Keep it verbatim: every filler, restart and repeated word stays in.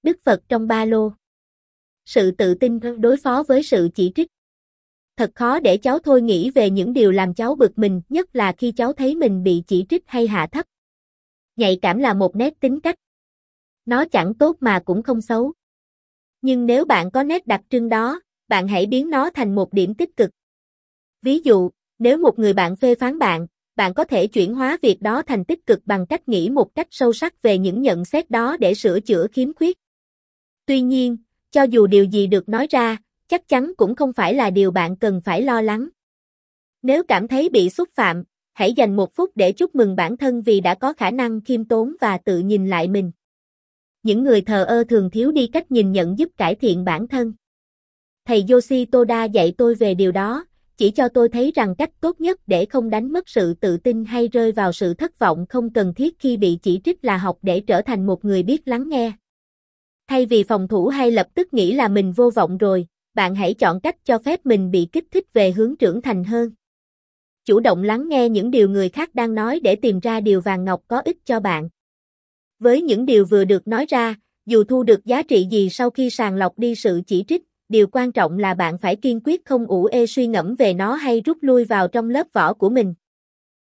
Đức Phật trong ba lô. Sự tự tin đối phó với sự chỉ trích. Thật khó để cháu thôi nghĩ về những điều làm cháu bực mình, nhất là khi cháu thấy mình bị chỉ trích hay hạ thấp. Nhạy cảm là một nét tính cách. Nó chẳng tốt mà cũng không xấu. Nhưng nếu bạn có nét đặc trưng đó, bạn hãy biến nó thành một điểm tích cực. Ví dụ, nếu một người bạn phê phán bạn, bạn có thể chuyển hóa việc đó thành tích cực bằng cách nghĩ một cách sâu sắc về những nhận xét đó để sửa chữa khiếm khuyết. Tuy nhiên, cho dù điều gì được nói ra, chắc chắn cũng không phải là điều bạn cần phải lo lắng. Nếu cảm thấy bị xúc phạm, hãy dành một phút để chúc mừng bản thân vì đã có khả năng khiêm tốn và tự nhìn lại mình. Những người thờ ơ thường thiếu đi cách nhìn nhận giúp cải thiện bản thân. Thầy Yoshi Toda dạy tôi về điều đó, chỉ cho tôi thấy rằng cách tốt nhất để không đánh mất sự tự tin hay rơi vào sự thất vọng không cần thiết khi bị chỉ trích là học để trở thành một người biết lắng nghe. Thay vì phòng thủ hay lập tức nghĩ là mình vô vọng rồi, bạn hãy chọn cách cho phép mình bị kích thích về hướng trưởng thành hơn. Chủ động lắng nghe những điều người khác đang nói để tìm ra điều vàng ngọc có ích cho bạn. Với những điều vừa được nói ra, dù thu được giá trị gì sau khi sàng lọc đi sự chỉ trích, điều quan trọng là bạn phải kiên quyết không ủ ê suy ngẫm về nó hay rút lui vào trong lớp vỏ của mình.